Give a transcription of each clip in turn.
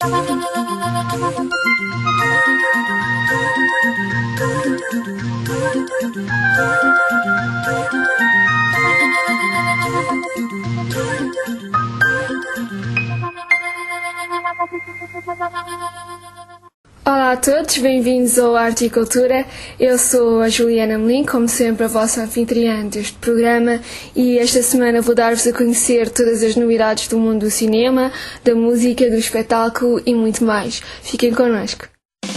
Olá a todos, bem-vindos ao Arte e Cultura. Eu sou a Juliana Melim, como sempre a vossa anfitriã deste programa, e esta semana vou dar-vos a conhecer todas as novidades do mundo do cinema, da música, do espetáculo e muito mais. Fiquem connosco.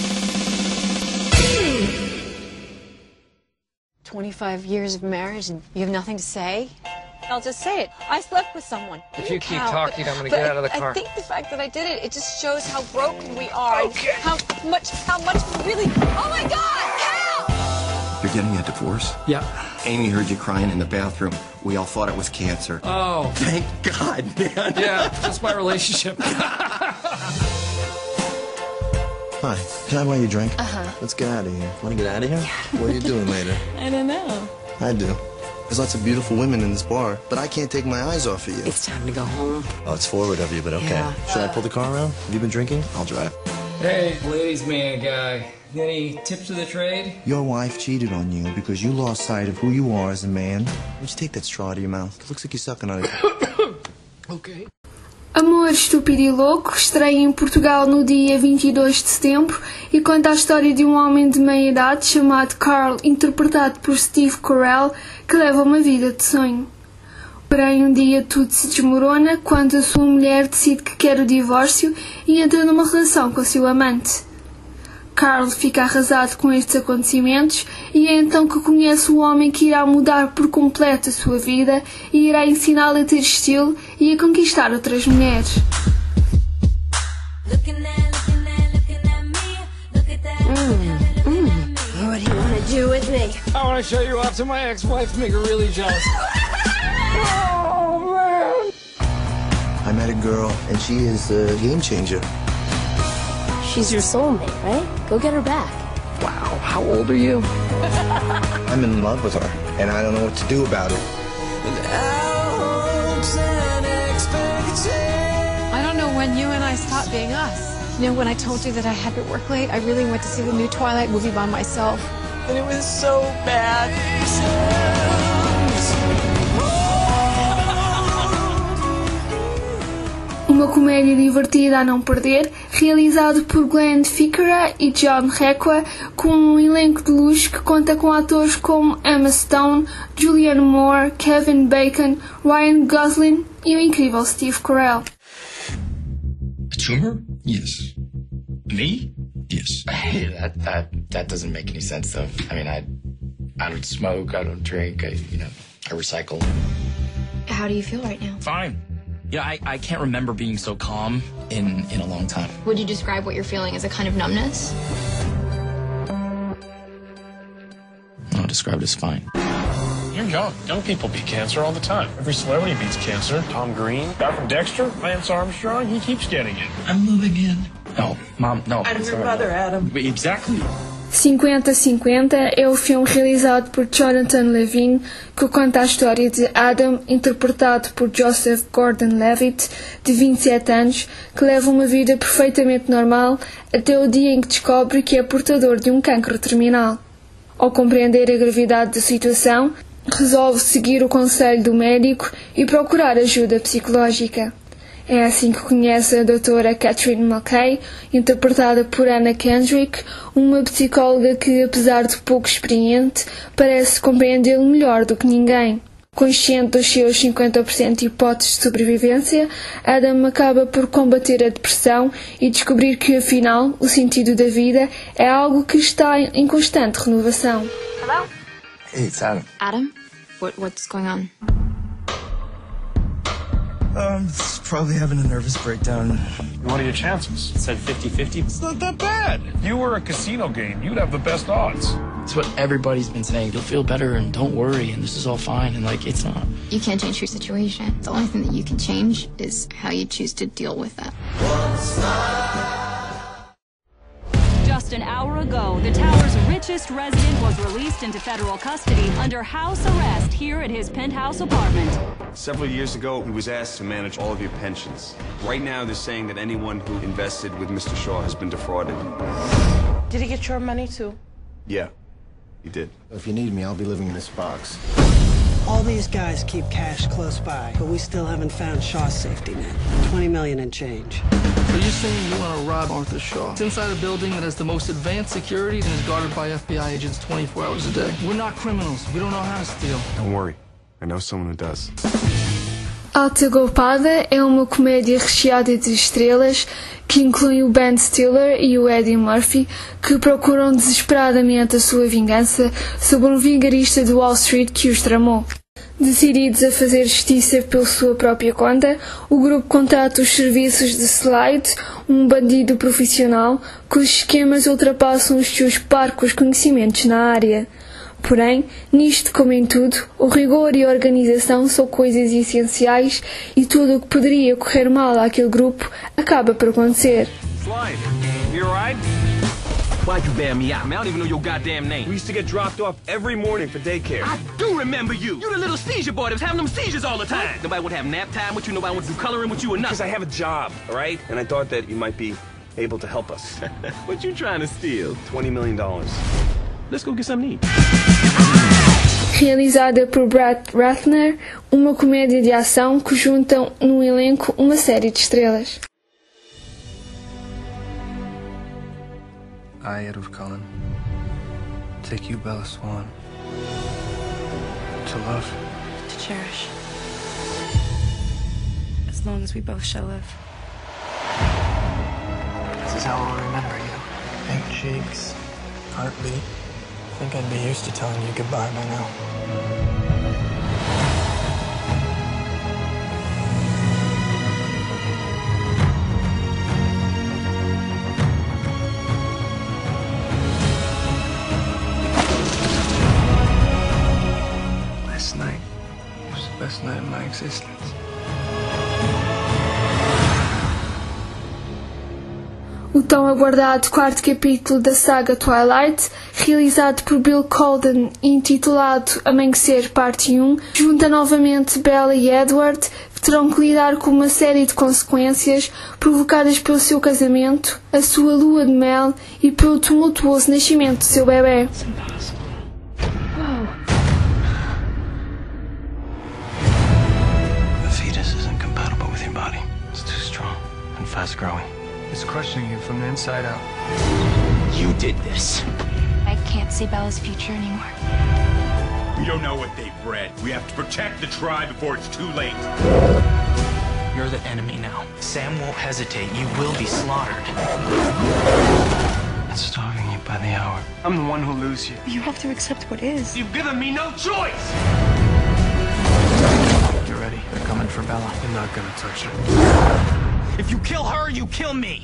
25 years of marriage and you have nothing to say? I'll just say it. I slept with someone. If you keep talking, I'm going to get out of the car. I think the fact that I did it just shows how broken we are. Okay. How much we really... Oh my God! Help! You're getting a divorce? Yeah. Amy heard you crying in the bathroom. We all thought it was cancer. Oh. Thank God, man. Yeah, just my relationship. Hi, can I buy you a drink? Uh-huh. Let's get out of here. Want to get out of here? Yeah. What are you doing later? I don't know. I do. There's lots of beautiful women in this bar, but I can't take my eyes off of you. It's time to go home. Oh, it's forward of you, but okay. Yeah. Should I pull the car around? Have you been drinking? I'll drive. Hey, ladies man guy. Any tips of the trade? Your wife cheated on you because you lost sight of who you are as a man. Why don't you take that straw out of your mouth? It looks like you're sucking on it. Okay. Amor Estúpido e Louco estreia em Portugal no dia 22 de setembro e conta a história de um homem de meia idade chamado Carl, interpretado por Steve Carell, que leva uma vida de sonho. Porém, um dia tudo se desmorona quando a sua mulher decide que quer o divórcio e entra numa relação com o seu amante. Carl fica arrasado com estes acontecimentos e é então que conhece o homem que irá mudar por completo a sua vida e irá ensiná-lo a ter estilo e a conquistar outras mulheres. What do you want to do with me? I want to show you off to my ex-wife, make her really jealous. Oh, man. I met a girl, and she is a game changer. She's your soulmate, right? Go get her back. Wow, how old are you? I'm in love with her, and I don't know what to do about it. I don't know when you and I stopped being us. You know, when I told you that I had to work late, I really went to see the new Twilight movie by myself. And it was so bad. Uma comédia divertida a não perder, realizado por Glenn Ficarra e John Requa, com um elenco de luxo que conta com atores como Emma Stone, Julianne Moore, Kevin Bacon, Ryan Gosling e o incrível Steve Carell. A tumor? Yes. Me? Yes. That doesn't make any sense, though. I mean, I don't smoke, I don't drink, I recycle. How do you feel right now? Fine. Yeah, I can't remember being so calm in a long time. Would you describe what you're feeling as a kind of numbness? I'll describe it as fine. You're young. Young people beat cancer all the time. Every celebrity beats cancer. Tom Green, guy from Dexter, Lance Armstrong, he keeps getting it. I'm moving in. No, Mom, no. I'm your brother, Adam. Exactly. 50-50 é o filme realizado por Jonathan Levine, que conta a história de Adam, interpretado por Joseph Gordon-Levitt, de 27 anos, que leva uma vida perfeitamente normal até o dia em que descobre que é portador de um cancro terminal. Ao compreender a gravidade da situação, resolve seguir o conselho do médico e procurar ajuda psicológica. É assim que conhece a doutora Catherine McKay, interpretada por Anna Kendrick, uma psicóloga que, apesar de pouco experiente, parece compreendê-lo melhor do que ninguém. Consciente dos seus 50% de hipóteses de sobrevivência, Adam acaba por combater a depressão e descobrir que, afinal, o sentido da vida é algo que está em constante renovação. Hello? Hey, it's Adam. Adam? What's going on? Probably having a nervous breakdown. What are your chances? It said 50-50. It's not that bad. You were a casino game. You'd have the best odds. It's what everybody's been saying. You'll feel better and don't worry and this is all fine, and it's not. You can't change your situation. The only thing that you can change is how you choose to deal with that. Just an hour ago, the tower's richest resident was released into federal custody under house arrest here at his penthouse apartment. Several years ago, he was asked to manage all of your pensions. Right now, they're saying that anyone who invested with Mr. Shaw has been defrauded. Did he get your money too? Yeah, he did. If you need me, I'll be living in this box. All these guys keep cash close by, but we still haven't found Shaw's safety net. 20 million and change. So you're saying you want to rob Arthur Shaw? It's inside a building that has the most advanced security and is guarded by FBI agents 24 hours a day. We're not criminals. We don't know how to steal. Don't worry. I know someone who does. Alta Golpada é uma comédia recheada de estrelas que inclui o Ben Stiller e o Eddie Murphy, que procuram desesperadamente a sua vingança sobre um vigarista de Wall Street que os tramou. Decididos a fazer justiça pela sua própria conta, o grupo contrata os serviços de Slide, um bandido profissional cujos esquemas ultrapassam os seus parcos conhecimentos na área. Porém, nisto como em tudo, o rigor e a organização são coisas essenciais e tudo o que poderia correr mal àquele grupo acaba por acontecer. Slide, you alright? Why'd you bail me out, man? I don't even know your goddamn name. We used to get dropped off every morning for daycare. I do remember you. You the little seizure boy that was having them seizures all the time. Nobody would have nap time with you. Nobody would do coloring with you or nothing. Because I have a job, all right? And I thought that you might be able to help us. What you trying to steal? $20 million. Let's go get something to eat. Realizada por Brad Ratner, uma comédia de ação que juntam no elenco uma série de estrelas. I, Edward Cullen, take you, Bella Swan, to love. To cherish. As long as we both shall live. This is how I'll remember you. Pink cheeks, heartbeat. I think I'd be used to telling you goodbye by now. Last night was the best night of my existence. O tão aguardado quarto capítulo da saga Twilight, realizado por Bill Condon e intitulado Amanhecer Parte 1, junta novamente Bella e Edward, que terão que lidar com uma série de consequências provocadas pelo seu casamento, a sua lua de mel e pelo tumultuoso nascimento do seu bebê. The fetus isn't compatible with your body. It's too strong and fast growing. It's crushing you from the inside out. You did this. I can't see Bella's future anymore. We don't know what they've bred. We have to protect the tribe before it's too late. You're the enemy now. Sam won't hesitate. You will be slaughtered. It's starving you by the hour. I'm the one who lose you. You have to accept what is. You've given me no choice! Get ready. They're coming for Bella. You're not gonna touch her. If you kill her, you kill me.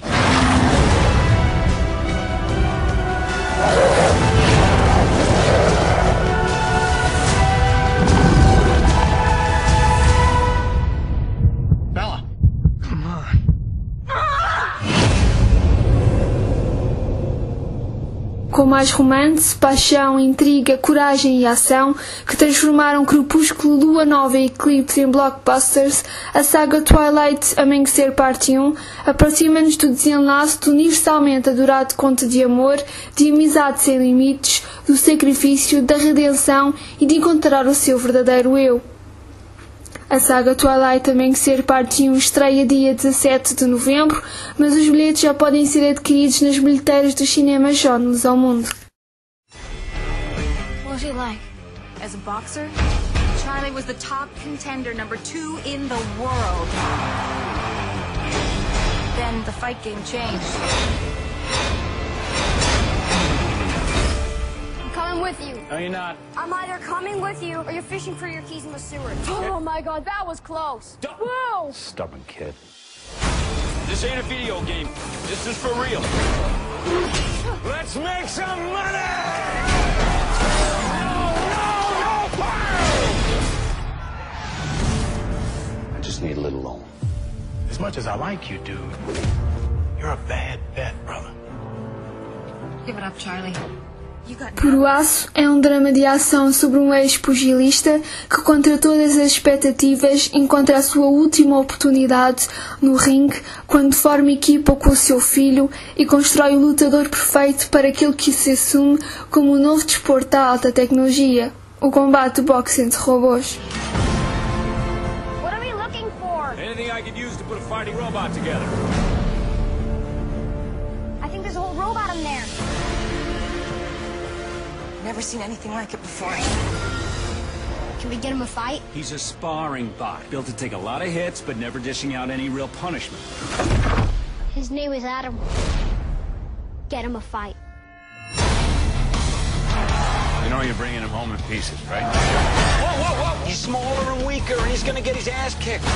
Bella, come on. Com mais romance, paixão, intriga, coragem e ação que transformaram Crepúsculo, Lua Nova e Eclipse em blockbusters, a saga Twilight Amanhecer Parte 1 aproxima-nos do desenlace do universalmente adorado conto de amor, de amizade sem limites, do sacrifício, da redenção e de encontrar o seu verdadeiro eu. A saga Twilight Amanhecer Parte 1 estreia dia 17 de novembro, mas os bilhetes já podem ser adquiridos nas bilheteiras dos cinemas jónicos ao mundo. What was he like? As a boxer? Charlie was the top contender, number 2 in the world. Then the fight game changed. Coming with you. No, you're not. I'm either coming with you or you're fishing for your keys in the sewers. Oh my god, that was close. Whoa! Stubborn kid. This ain't a video game. This is for real. Let's make some money! No, I just need a little loan. As much as I like you, dude, you're a bad bet, brother. Give it up, Charlie. Puro Aço é um drama de ação sobre um ex-pugilista que, contra todas as expectativas, encontra a sua última oportunidade no ringue quando forma equipa com o seu filho e constrói o lutador perfeito para aquilo que se assume como o novo desporto da alta tecnologia, o combate de boxe entre robôs. Anything I could use to put a fighting robot together. I think there's a whole robot in there. Never seen anything like it before. Can we get him a fight? He's a sparring bot, built to take a lot of hits, but never dishing out any real punishment. His name is Adam. Get him a fight. You know you're bringing him home in pieces, right? Whoa, whoa, whoa! He's smaller and weaker, and he's gonna get his ass kicked.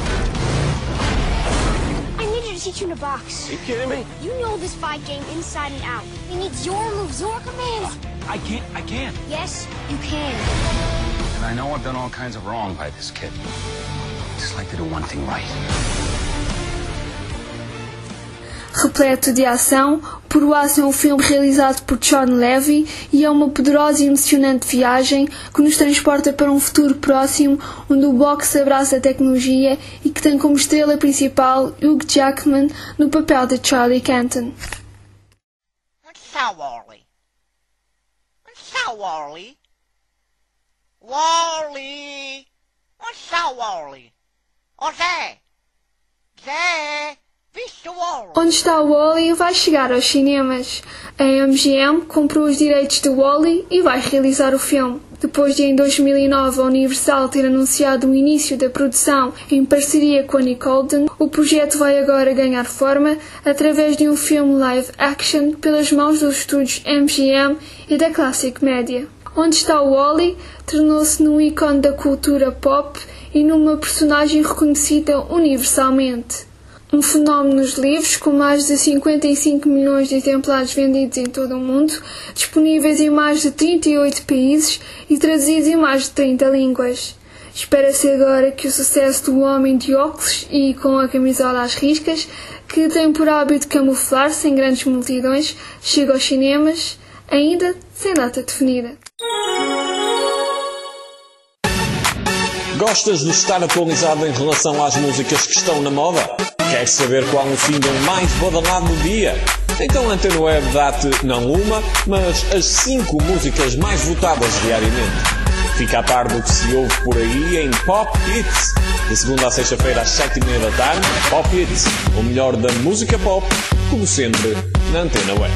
I need you to teach him to box. Are you kidding me? You know this fight game inside and out. He needs your moves, your commands. I can't. Yes, you can. And I know I've done all kinds of wrong by this kid. I just like to do one thing right. Repleto de ação, Puro Aço é um filme realizado por Shawn Levy e é uma poderosa e emocionante viagem que nos transporta para um futuro próximo onde o boxe abraça a tecnologia e que tem como estrela principal Hugh Jackman no papel de Charlie Canton. What's that, Wally? What's that, Wally? Wally! What's that, Wally? Oh, Zé! Zé! Onde está o Wall-E vai chegar aos cinemas. A MGM comprou os direitos de Wall-E e vai realizar o filme. Depois de em 2009 a Universal ter anunciado o início da produção em parceria com a Nick Holden, o projeto vai agora ganhar forma através de um filme live action pelas mãos dos estúdios MGM e da Classic Media. Onde está o Wall-E tornou-se num ícone da cultura pop e numa personagem reconhecida universalmente. Um fenómeno nos livros, com mais de 55 milhões de exemplares vendidos em todo o mundo, disponíveis em mais de 38 países e traduzidos em mais de 30 línguas. Espera-se agora que o sucesso do Homem de Óculos e com a camisola às riscas, que tem por hábito camuflar-se em grandes multidões, chegue aos cinemas, ainda sem data definida. Gostas de estar atualizado em relação às músicas que estão na moda? Queres saber qual o single mais badalado do dia? Então a Antena Web dá-te não uma, mas as 5 músicas mais votadas diariamente. Fica a par do que se ouve por aí em Pop Hits. De segunda a sexta-feira às 7h30 da tarde, Pop Hits, o melhor da música pop, como sempre, na Antena Web.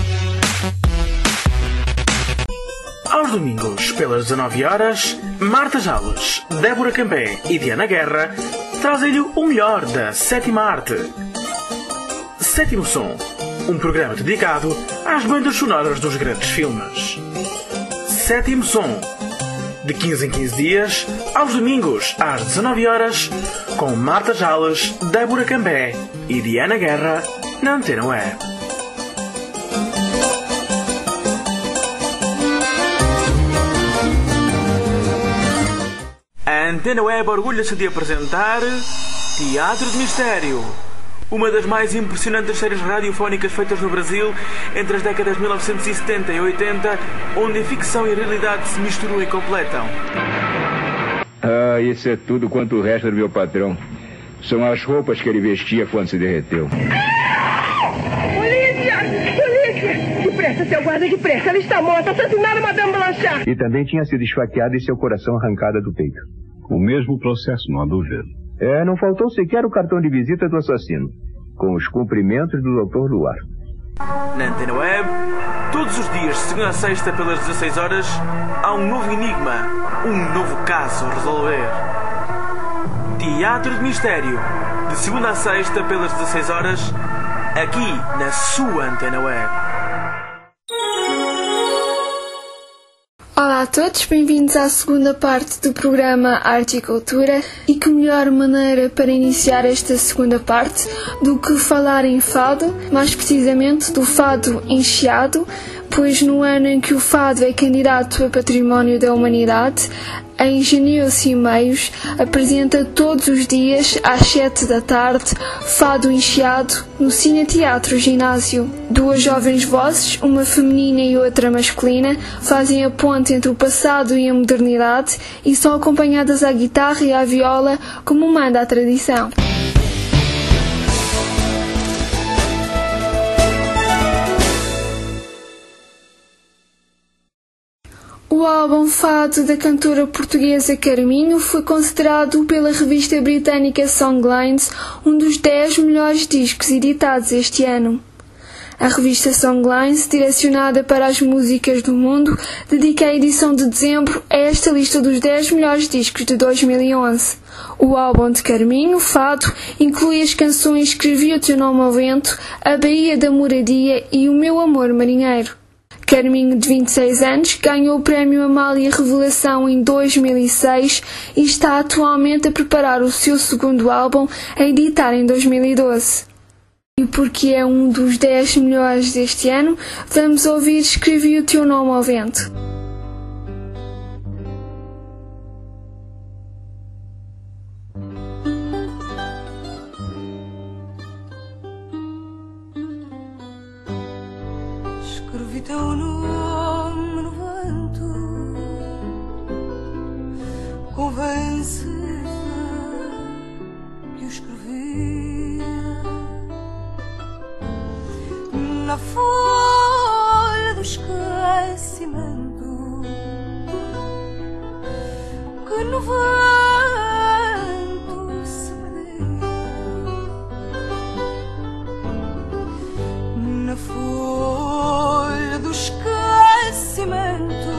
Aos domingos, pelas 19 horas, Marta Jales, Débora Cambé e Diana Guerra trazem-lhe o melhor da sétima arte. Sétimo Som, um programa dedicado às bandas sonoras dos grandes filmes. Sétimo Som, de 15 em 15 dias, aos domingos, às 19 horas, com Marta Jales, Débora Cambé e Diana Guerra, na Antena Web. A Antena Web orgulha-se de apresentar Teatro de Mistério, uma das mais impressionantes séries radiofónicas feitas no Brasil entre as décadas de 1970 e 80, onde a ficção e a realidade se misturam e completam. Ah, isso é tudo quanto resta do meu patrão. São as roupas que ele vestia quando se derreteu. Polícia! Polícia! Depressa, seu guarda, depressa! Ela está morta, assassinada, Madame Blanchard! E também tinha sido esfaqueada e seu coração arrancado do peito. O mesmo processo, não há dúvida. Não faltou sequer o cartão de visita do assassino, com os cumprimentos do Dr. Luar. Na Antena Web, todos os dias, de segunda a sexta, pelas 16 horas, há um novo enigma, um novo caso a resolver. Teatro de Mistério, de segunda a sexta, pelas 16 horas, aqui na sua Antena Web. Olá a todos, bem-vindos à segunda parte do programa Arte e Cultura. E que melhor maneira para iniciar esta segunda parte do que falar em fado, mais precisamente do fado encheado, pois no ano em que o fado é candidato a Património da Humanidade, A Engenhou-se e Meios apresenta todos os dias às 7 da tarde Fado Encheado no Cine Teatro Ginásio. Duas jovens vozes, uma feminina e outra masculina, fazem a ponte entre o passado e a modernidade e são acompanhadas à guitarra e à viola como manda a tradição. O álbum Fado da cantora portuguesa Carminho foi considerado pela revista britânica Songlines um dos 10 melhores discos editados este ano. A revista Songlines, direcionada para as músicas do mundo, dedica a edição de dezembro a esta lista dos 10 melhores discos de 2011. O álbum de Carminho, Fado, inclui as canções Escrevi o Teu Nome ao Vento, A Baía da Moradia e O Meu Amor Marinheiro. Carminho, de 26 anos, ganhou o prémio Amália Revelação em 2006 e está atualmente a preparar o seu segundo álbum, a editar em 2012. E porque é um dos 10 melhores deste ano, vamos ouvir Escrevi o Teu Nome ao Vento. Escrevi teu nome no vento, convencida que o escrevi na folha do esquecimento que no vento se perdia, na folha do esquecimento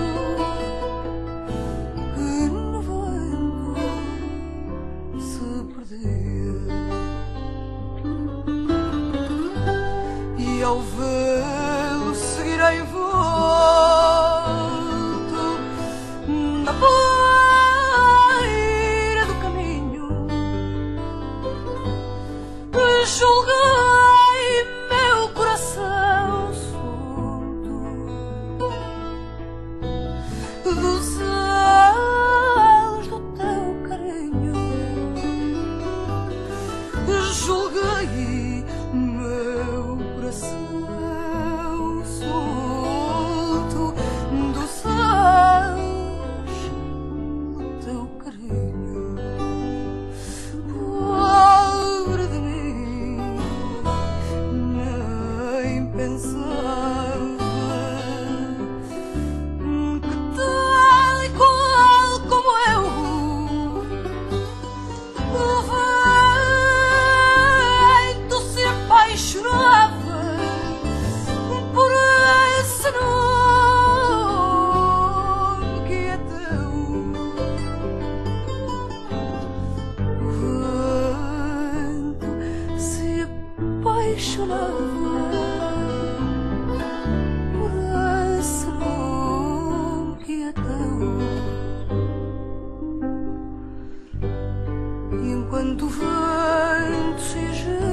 que no vento se perdia, e ao vê-lo seguirei em volta na beira do caminho, julguei meu coração dos elos do teu carinho, julguei meu coração solto dos elos do teu carinho. Pobre de mim, nem pensava enquanto o vento se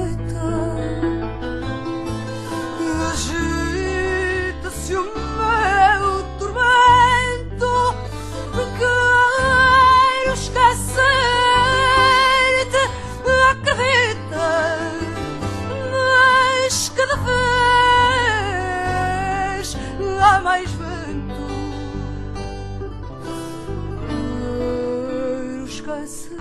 agita-se o meu tormento, quero esquecer-te, acredita, mas cada vez há mais vento, quero esquecer.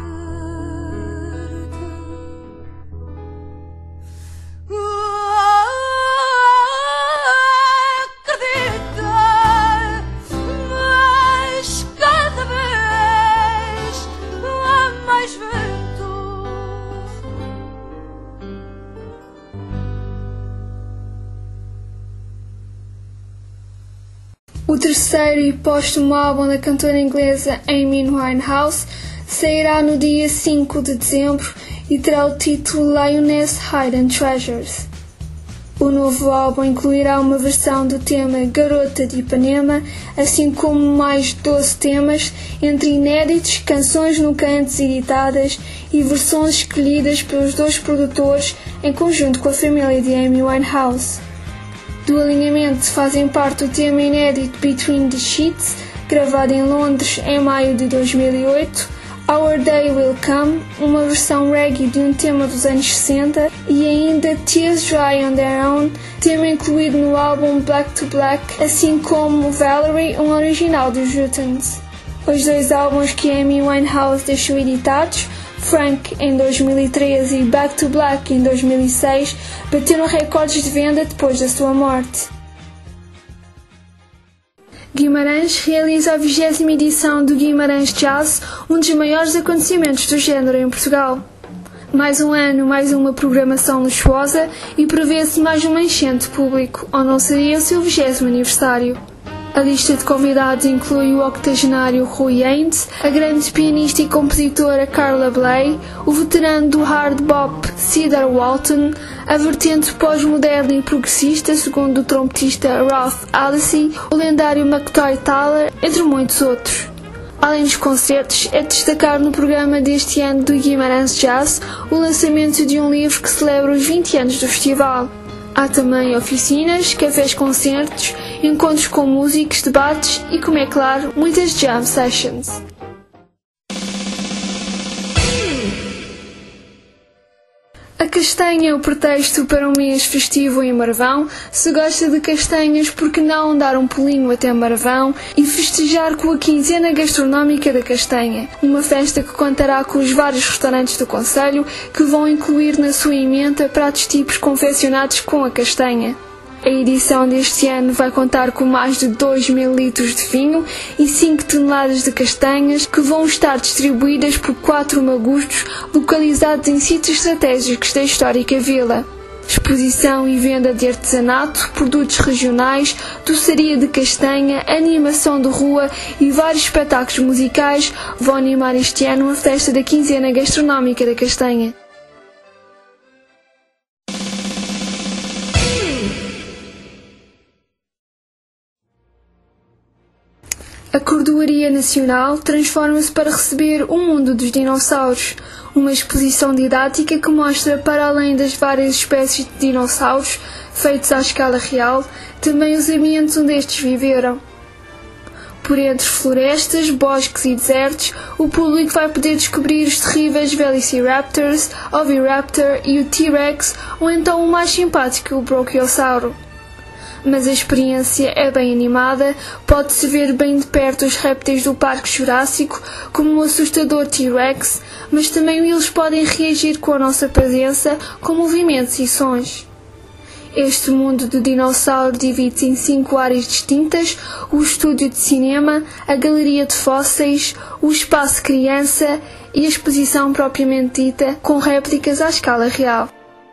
O terceiro e póstumo álbum da cantora inglesa Amy Winehouse sairá no dia 5 de dezembro e terá o título Lioness Hidden Treasures. O novo álbum incluirá uma versão do tema Garota de Ipanema, assim como mais 12 temas, entre inéditos, canções nunca antes editadas e versões escolhidas pelos dois produtores em conjunto com a família de Amy Winehouse. Do alinhamento fazem parte o tema inédito Between the Sheets, gravada em Londres em maio de 2008, Our Day Will Come, uma versão reggae de um tema dos anos 60, e ainda Tears Dry on Their Own, tema incluído no álbum Black to Black, assim como Valerie, um original dos Rutons. Os dois álbuns que Amy Winehouse deixou editados, Frank em 2013 e Back to Black em 2006, bateram recordes de venda depois da sua morte. Guimarães realiza a 20ª edição do Guimarães Jazz, um dos maiores acontecimentos do género em Portugal. Mais um ano, mais uma programação luxuosa e prevê-se mais uma enchente de público, ou não seria o seu 20º aniversário. A lista de convidados inclui o octogenário Rui Haynes, a grande pianista e compositora Carla Bley, o veterano do hard bop Cedar Walton, a vertente pós-moderna e progressista segundo o trompetista Ralph Alessi, o lendário McCoy Tyler, entre muitos outros. Além dos concertos, é de destacar no programa deste ano do Guimarães Jazz o lançamento de um livro que celebra os 20 anos do festival. Há também oficinas, cafés-concertos, encontros com músicos, debates e, como é claro, muitas jam sessions. A castanha é o pretexto para um mês festivo em Marvão. Se gosta de castanhas, por que não dar um pulinho até Marvão e festejar com a quinzena gastronómica da castanha? Uma festa que contará com os vários restaurantes do concelho que vão incluir na sua emenda pratos típicos confeccionados com a castanha. A edição deste ano vai contar com mais de 2.000 litros de vinho e 5 toneladas de castanhas que vão estar distribuídas por 4 magustos localizados em sítios estratégicos da histórica vila. Exposição e venda de artesanato, produtos regionais, doçaria de castanha, animação de rua e vários espetáculos musicais vão animar este ano a festa da quinzena gastronómica da castanha. A Cordoaria Nacional transforma-se para receber o mundo dos dinossauros, uma exposição didática que mostra, para além das várias espécies de dinossauros feitos à escala real, também os ambientes onde estes viveram. Por entre florestas, bosques e desertos, o público vai poder descobrir os terríveis Velociraptors, Oviraptor e o T-Rex, ou então o mais simpático, o Brachiosauro. Mas a experiência é bem animada, pode-se ver bem de perto os répteis do Parque Jurássico, como o assustador T-Rex, mas também eles podem reagir com a nossa presença, com movimentos e sons. Este mundo do dinossauro divide-se em 5 áreas distintas: o estúdio de cinema, a galeria de fósseis, o espaço criança e a exposição propriamente dita, com réplicas à escala real.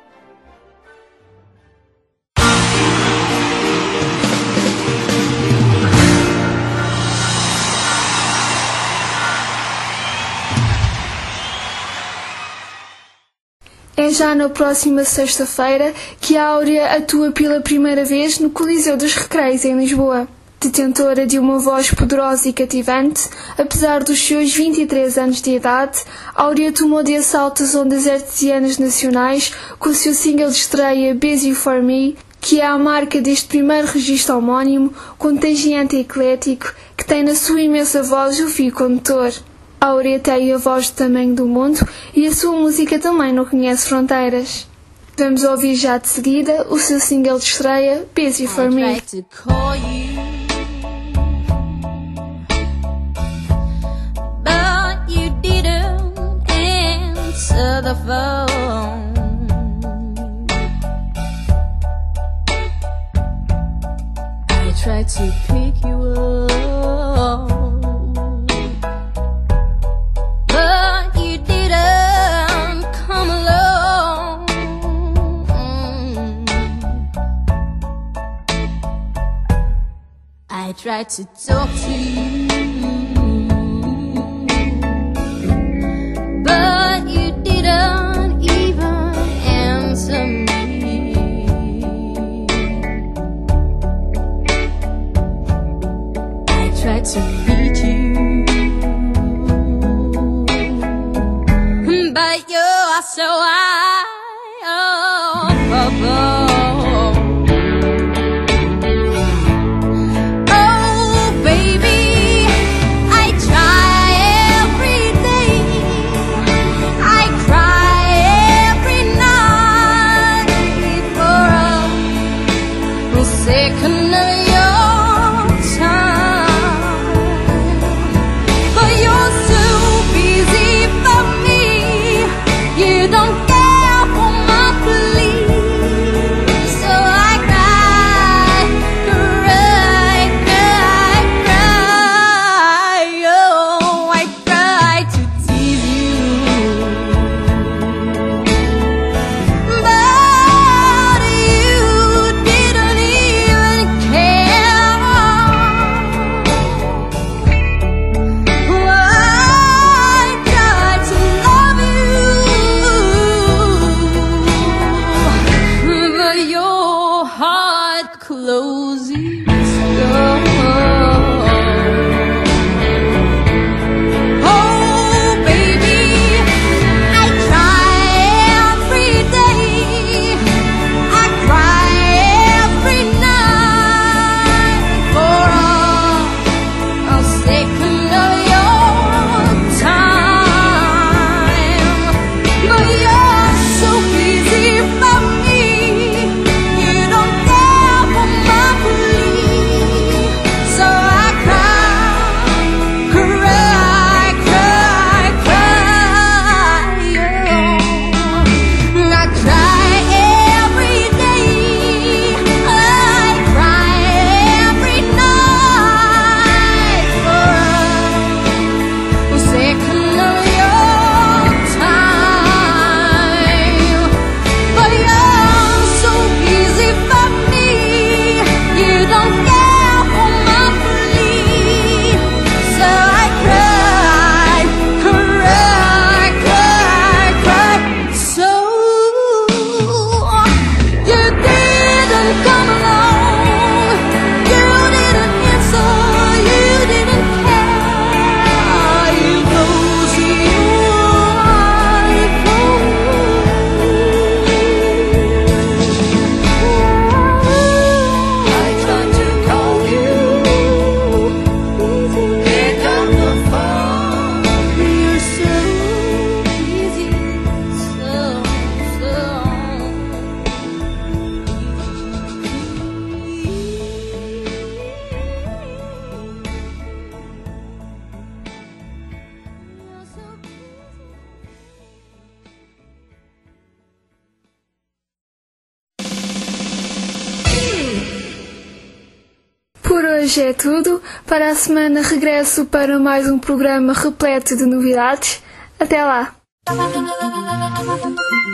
É já na próxima sexta-feira que a Áurea atua pela primeira vez no Coliseu dos Recreios, em Lisboa. Detentora de uma voz poderosa e cativante, apesar dos seus 23 anos de idade, Áurea tomou de assalto as ondas artesianas nacionais com o seu single de estreia Busy For Me, que é a marca deste primeiro registro homónimo, contagiante e eclético, que tem na sua imensa voz o fio condutor. A Áurea tem a voz do tamanho do mundo e a sua música também não conhece fronteiras. Vamos ouvir já de seguida o seu single de estreia, Busy For Me. Tried to pick you up, but you didn't come along. I tried to talk to you, but you didn't even answer me. Tried to reach you, but you're so high above. Oh, baby, heart closes door. Por hoje é tudo. Para a semana regresso para mais um programa repleto de novidades. Até lá!